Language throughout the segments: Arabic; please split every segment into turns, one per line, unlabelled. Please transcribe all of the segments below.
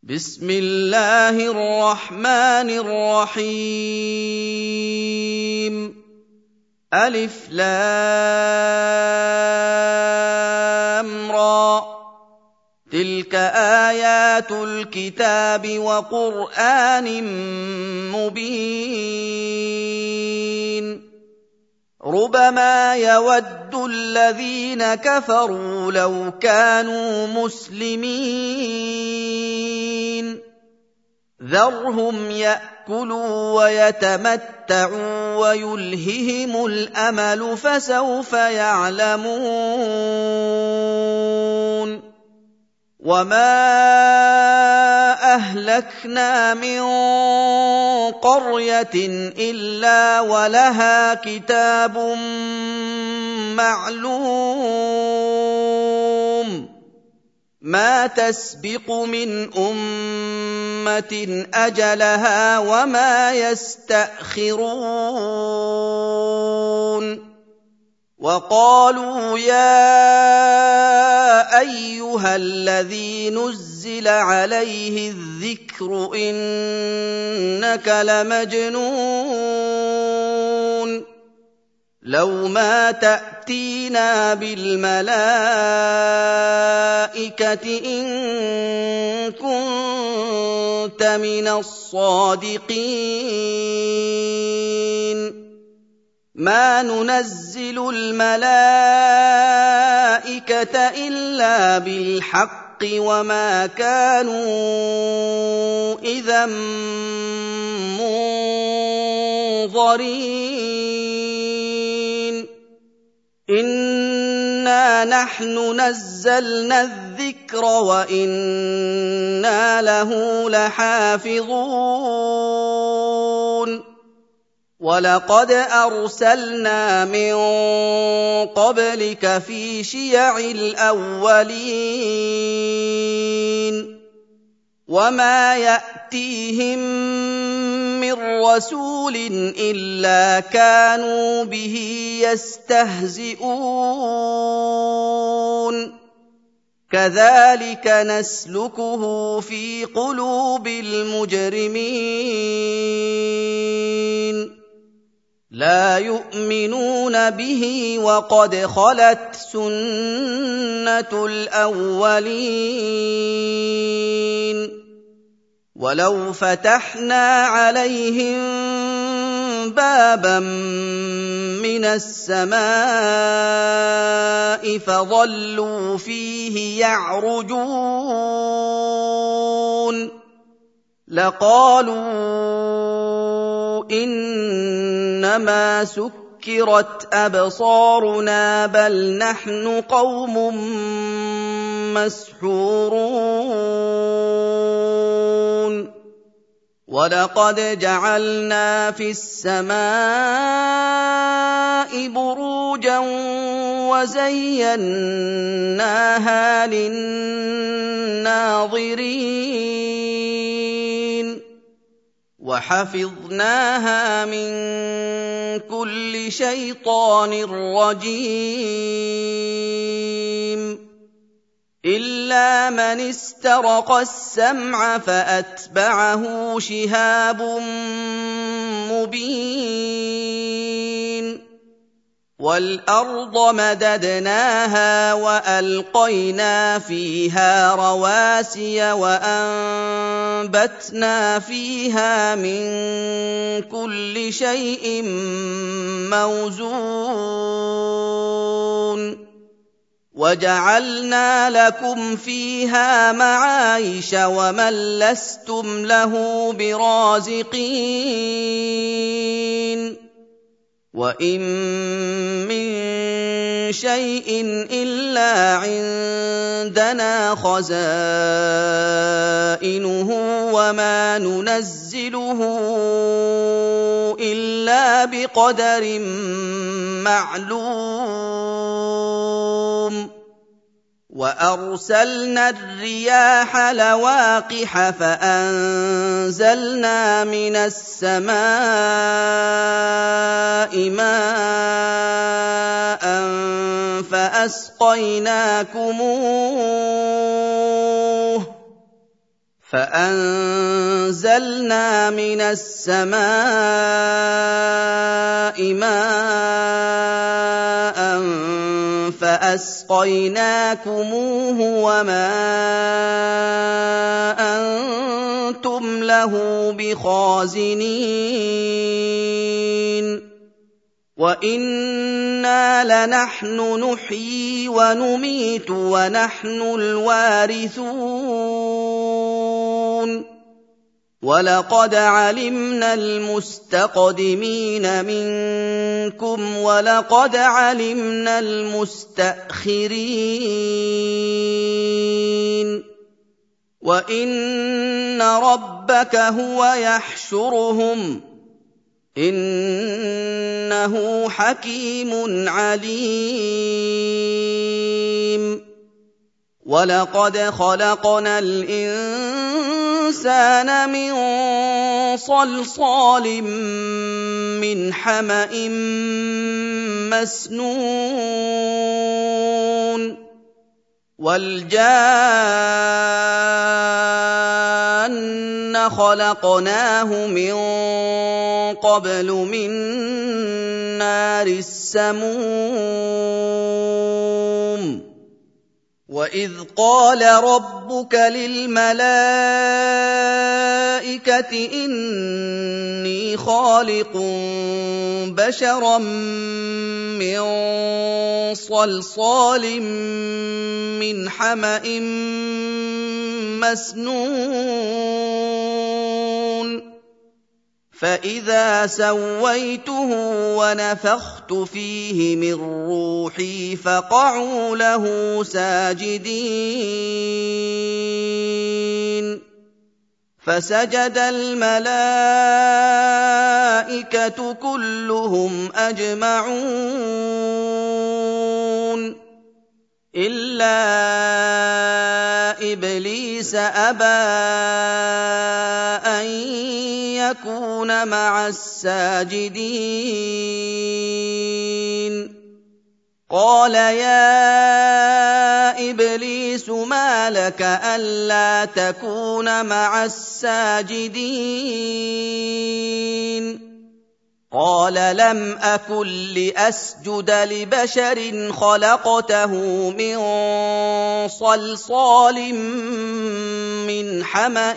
بسم الله الرحمن الرحيم ألف لام را تلك آيات الكتاب وقرآن مبين ربما يود الذين كفروا لو كانوا مسلمين ذرهم يأكلوا ويتمتعوا ويلههم الأمل فسوف يعلمون وما أهلكنا من قرية إلا ولها كتاب معلوم ما تسبق من أمة أجلها وما يستأخرون وقالوا يا أيها الذي نزل عليه الذكر إنك لمجنون لو ما تأتينا بالملائكة إن كنت من الصادقين ما ننزل الملائكة إلا بالحق وما كانوا إذا منظرين إنا نحن نزلنا الذكر وإنا له لحافظون وَلَقَدْ أَرْسَلْنَا مِن قَبْلِكَ فِي شِيَعِ الْأَوَّلِينَ وَمَا يَأْتِيهِم مِّن رَّسُولٍ إِلَّا كَانُوا بِهِ يَسْتَهْزِئُونَ كَذَلِكَ نَسْلُكُهُ فِي قُلُوبِ الْمُجْرِمِينَ لا يؤمنون به وقد خلت سنة الأولين ولو فتحنا عليهم بابا من السماء فظلوا فيه يعرجون لقالوا إنما سكرت أبصارنا بل نحن قوم مسحورون ولقد جعلنا في السماء بروجا وزيناها للناظرين وحفظناها من كل شيطان رجيم إلا من استرق السمع فأتبعه شهاب مبين وَالْأَرْضَ مَدَدْنَاهَا وَأَلْقَيْنَا فِيهَا رَوَاسِيَ وَأَنبَتْنَا فِيهَا مِن كُلِّ شَيْءٍ مَّوْزُونٍ وَجَعَلْنَا لَكُمْ فِيهَا مَعَايِشَ وَمَن لَّسْتُمْ لَهُ بِرَازِقِينَ وَإِن مِّن شَيْءٍ إِلَّا عِندَنَا خَزَائِنُهُ وَمَا نُنَزِّلُهُ إِلَّا بِقَدَرٍ مَّعْلُومٍ وَأَرْسَلْنَا الرِّيَاحَ لَوَاقِحَ فَأَنزَلْنَا مِنَ السَّمَاءِ مَاءً فَأَسْقَيْنَاكُمُوهُ فأنزلنا من السماء ماء فأسقيناكموه وما أنتم له بخازنين وإنا لنحن نحيي ونميت ونحن الوارثون وَلَقَدْ عَلِمْنَا الْمُسْتَقْدِمِينَ مِنكُمْ وَلَقَدْ عَلِمْنَا الْمُسْتَأْخِرِينَ وَإِنَّ رَبَّكَ هُوَ يَحْشُرُهُمْ إِنَّهُ حَكِيمٌ عَلِيمٌ وَلَقَدْ خَلَقْنَا الْإِنسَانَ مِنْ صَلْصَالٍ مِّنْ حَمَإٍ مَّسْنُونٍ وَالْجَانَّ خَلَقْنَاهُ مِن قَبْلُ مِن نَّارِ السَّمُومِ وَإِذْ قَالَ رَبُّكَ لِلْمَلَائِكَةِ إِنِّي خَالِقٌ بَشَرًا مِّن صَلْصَالٍ مِّنْ حَمَإٍ مَّسْنُونٍ فَإِذَا سَوَّيْتُهُ وَنَفَخْتُ فِيهِ مِن رُّوحِي فَقَعُوا لَهُ سَاجِدِينَ فَسَجَدَ الْمَلَائِكَةُ كُلُّهُمْ أَجْمَعُونَ إِلَّا إِبْلِيسَ أَبَىٰ أَن يَكُونَ مَعَ السَّاجِدِينَ قَالَ يَا إِبْلِيسُ مَا لَكَ أَلَّا تَكُونَ مَعَ السَّاجِدِينَ قَالَ لَمْ أَكُن لِّأَسْجُدَ لِبَشَرٍ خَلَقْتَهُ مِن صَلْصَالٍ مِّنْ حَمَإٍ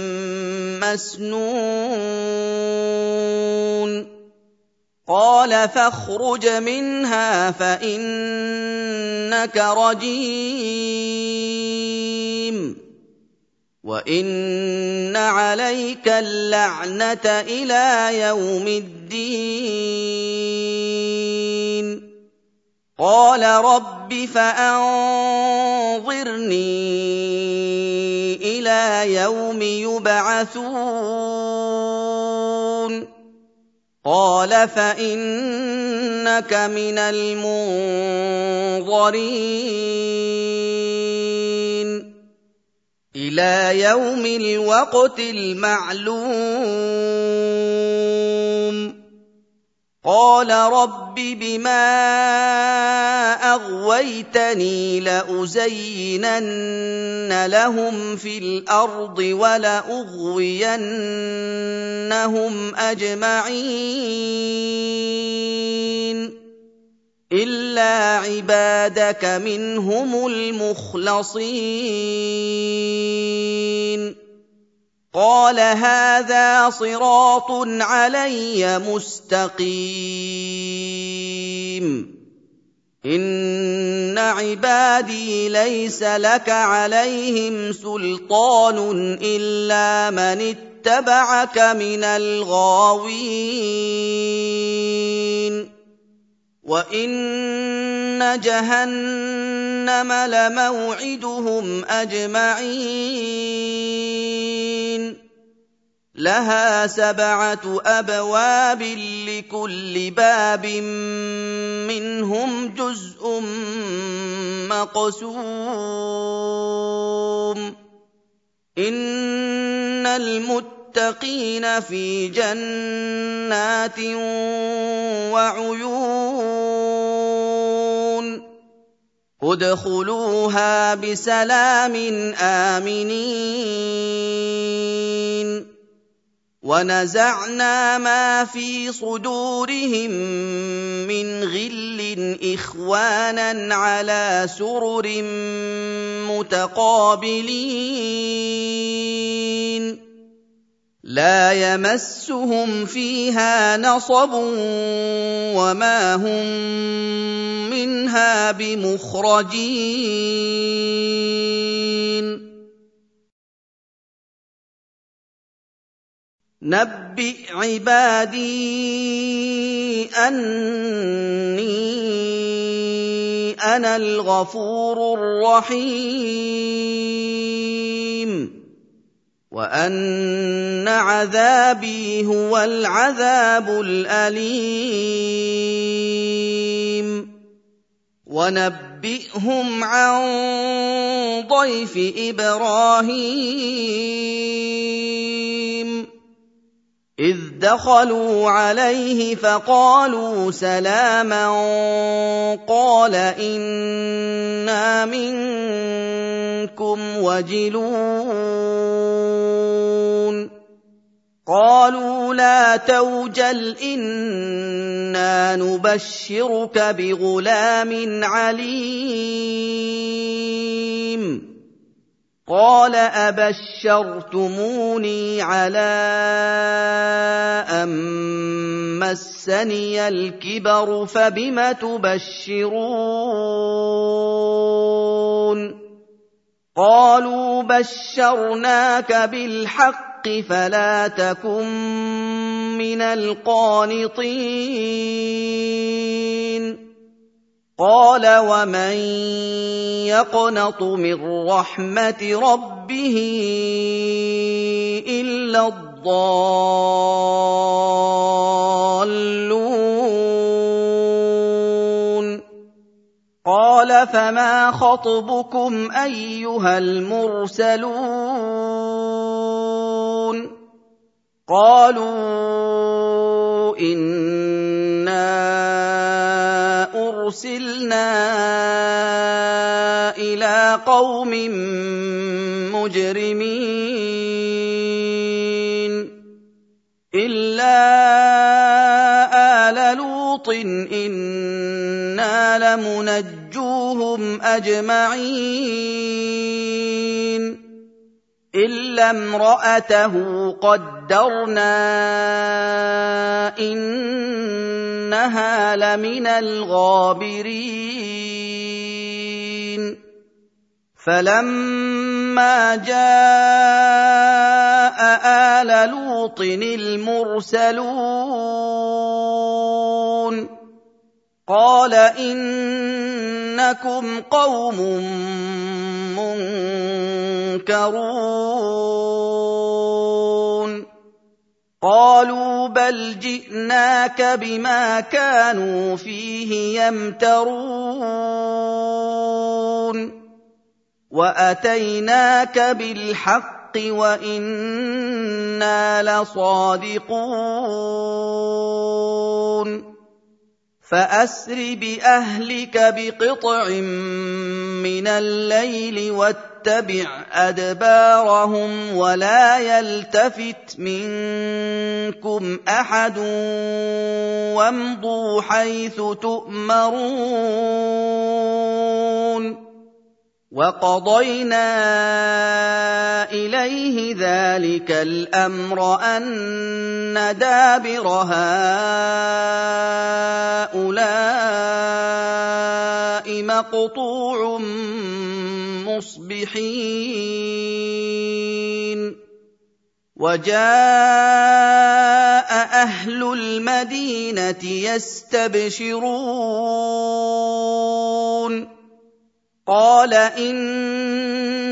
مَّسْنُونٍ قَالَ فَاخْرُجْ مِنْهَا فَإِنَّكَ رَجِيمٌ وَإِنَّ عَلَيْكَ اللَّعْنَةَ إِلَىٰ يَوْمِ الدِّينِ قَالَ رَبِّ فَأَنظِرْنِي إِلَىٰ يَوْمِ يُبْعَثُونَ قَالَ فَإِنَّكَ مِنَ الْمُنظَرِينَ إِلَىٰ يَوْمِ الْوَقْتِ الْمَعْلُومِ قَالَ رَبِّ بِمَا أَغْوَيْتَنِي لَأُزَيِّنَنَّ لَهُمْ فِي الْأَرْضِ وَلَأُغْوِيَنَّهُمْ أَجْمَعِينَ إِلَّا عِبَادَكَ مِنْهُمُ الْمُخْلَصِينَ قَالَ هَٰذَا صِرَاطٌ عَلَيَّ مُسْتَقِيمٌ إِنَّ عِبَادِي لَيْسَ لَكَ عَلَيْهِمْ سُلْطَانٌ إِلَّا مَنِ اتَّبَعَكَ مِنَ الْغَاوِينَ وَإِنَّ جَهَنَّمَ لَمَوْعِدُهُمْ أَجْمَعِينَ لَهَا 7 أَبْوَابٍ لِّكُلِّ بَابٍ مِّنْهُمْ جُزْءٌ مَّقْسُومٌ إِنَّ الْمُتَّقِينَ فِي جَنَّاتٍ وَعُيُونٍ ادْخُلُوهَا بِسَلَامٍ آمِنِينَ وَنَزَعْنَا مَا فِي صُدُورِهِم مِّنْ غِلٍّ إِخْوَانًا عَلَىٰ سُرُرٍ مُّتَقَابِلِينَ لَا يَمَسُّهُمْ فِيهَا نَصَبٌ وَمَا هُم مِّنْهَا بِمُخْرَجِينَ نَبِّئْ عِبَادِي أَنِّي أَنَا الْغَفُورُ الرَّحِيمُ وَأَنَّ عَذَابِي هُوَ الْعَذَابُ الْأَلِيمُ وَنَبِّئْهُمْ عَن ضَيْفِ إِبْرَاهِيمَ إِذْ دَخَلُوا عَلَيْهِ فَقَالُوا سَلَامًا قَالَ إِنَّا مِنكُمْ وَجِلُونَ قَالُوا لَا تَوْجَلْ إِنَّا نُبَشِّرُكَ بِغُلَامٍ عَلِيمٍ قَالَ أَبَشَّرْتُمُونِي عَلَىٰ أَن مَّسَّنِيَ الْكِبَرُ فَبِمَ تُبَشِّرُونَ قَالُوا بَشَّرْنَاكَ بِالْحَقِّ فَلَا تَكُن مِّنَ الْقَانِطِينَ قَالَ وَمَن يَقْنَطُ مِن رَّحْمَةِ رَبِّهِ إِلَّا الضَّالُّونَ قَالَ فَمَا خَطْبُكُمْ أَيُّهَا الْمُرْسَلُونَ قَالُوا إِنَّا أُرْسِلْنَا إِلَىٰ قَوْمٍ مُّجْرِمِينَ إِلَّا آلَ لُوطٍ إِنَّا لَمُنَجُّوهُمْ أَجْمَعِينَ إِلَّا امْرَأَتَهُ قَدَّرْنَا إِنَّهَا لَمِنَ الْغَابِرِينَ فَلَمَّا جَاءَ آلَ لُوطٍ الْمُرْسَلُونَ قَالَ إِنَّكُمْ قَوْمٌ مُّنكَرُونَ قَالُوا بَلْ جِئْنَاكَ بِمَا كَانُوا فِيهِ يَمْتَرُونَ وَأَتَيْنَاكَ بِالْحَقِّ وَإِنَّا لَصَادِقُونَ فَأَسْرِ بِأَهْلِكَ بِقِطْعٍ مِّنَ اللَّيْلِ وَاتَّبِعْ أَدْبَارَهُمْ وَلَا يَلْتَفِتْ مِنكُمْ أَحَدٌ وَامْضُوا حَيْثُ تُؤْمَرُونَ وَقَضَيْنَا إِلَيْهِ ذَلِكَ الْأَمْرَ أَنَّ دَابِرَ هَٰؤُلَاءِ مَقْطُوعٌ مُّصْبِحِينَ وَجَاءَ أَهْلُ الْمَدِينَةِ يَسْتَبْشِرُونَ قَالَ إِنَّ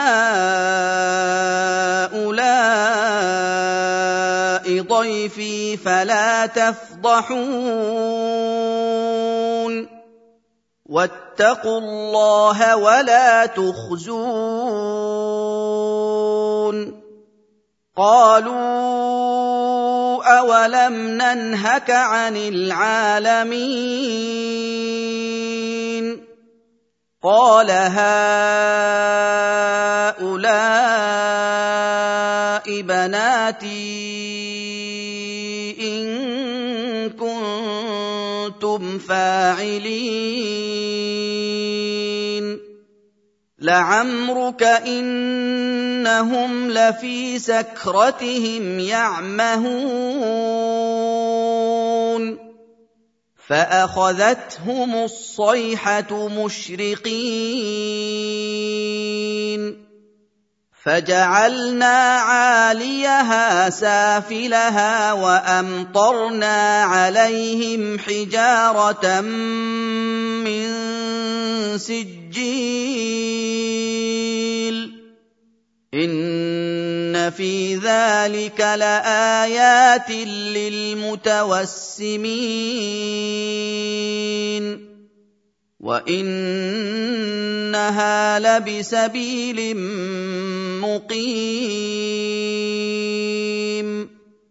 هَٰؤُلَاءِ ضَيْفِي فَلَا تَفْضَحُونِ وَاتَّقُوا اللَّهَ وَلَا تُخْزُونِ قَالُوا أَوَلَمْ نَنْهَكَ عَنِ الْعَالَمِينَ قال هؤلاء بناتي إن كنتم فاعلين لعمرك إنهم لفي سكرتهم يعمهون فأخذتهم الصيحة مشرقين فجعلنا عاليها سافلها وأمطرنا عليهم حجارة من سجيل إن في ذلك لآيات للمتوسمين وإنها لبسبيل مقيم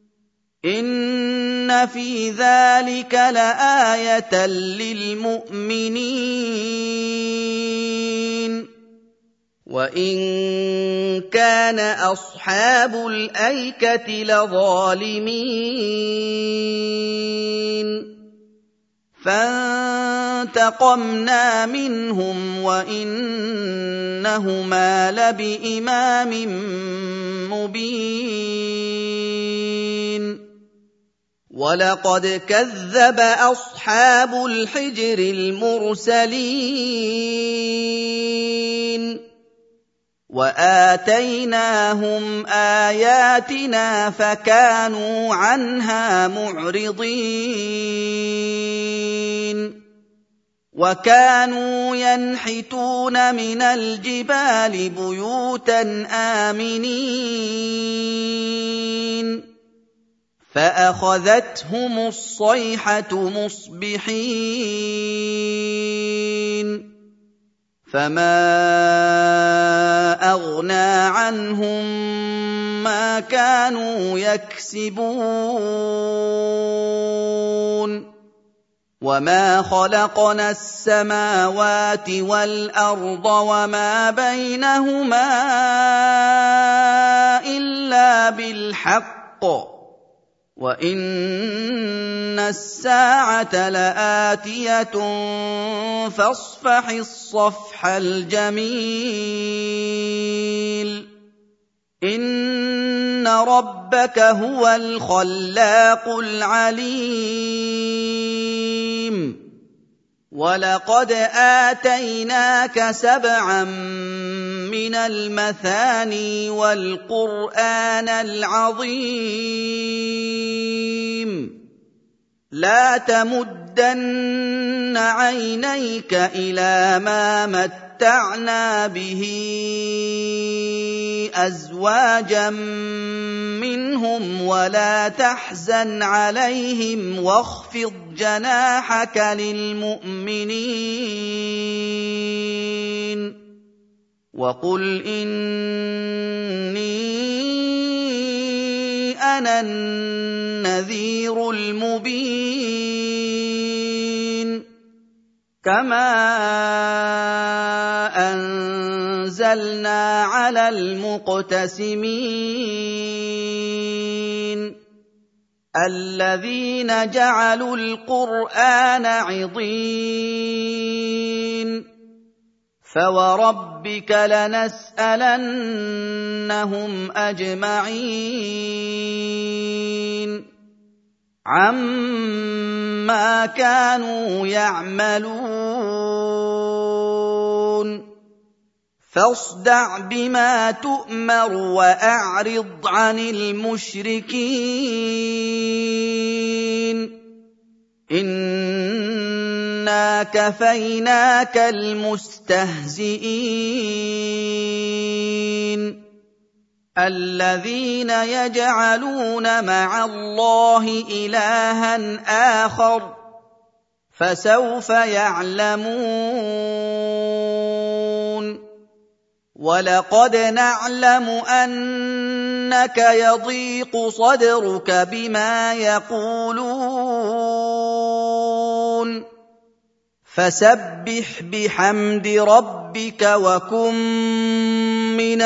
إن في ذلك لآية للمؤمنين وإن كان أصحاب الأيكة لظالمين فانتقمنا منهم وإنهما لبإمام مبين ولقد كذب أصحاب الحجر المرسلين وآتيناهم آياتنا فكانوا عنها معرضين وكانوا ينحتون من الجبال بيوتا آمنين فأخذتهم الصيحة مصبحين فما أغنى عنهم ما كانوا يكسبون وما خلقنا السماوات والأرض وما بينهما إلا بالحق وإن الساعة لآتية فاصفح الصفح الجميل إن ربك هو الخلاق العليم ولقد آتيناك 7 من المثاني والقرآن العظيم لا تمدن عينيك إلى ما متعنا به أزواجا منهم ولا تحزن عليهم واخفض جناحك للمؤمنين وقل إني أنا النذير المبين كما أنزلنا على المقتسمين الذين جعلوا القرآن عضين فوربك لنسألنهم أجمعين عما كانوا يعملون فاصدع بما تؤمر وأعرض عن المشركين إنا كفيناك المستهزئين الذين يجعلون مع الله إلها آخر فسوف يعلمون ولقد نعلم أنك يضيق صدرك بما يقولون فسبح بحمد ربك وكن من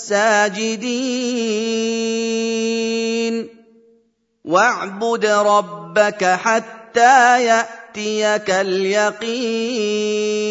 الساجدين واعبد ربك حتى يأتيك اليقين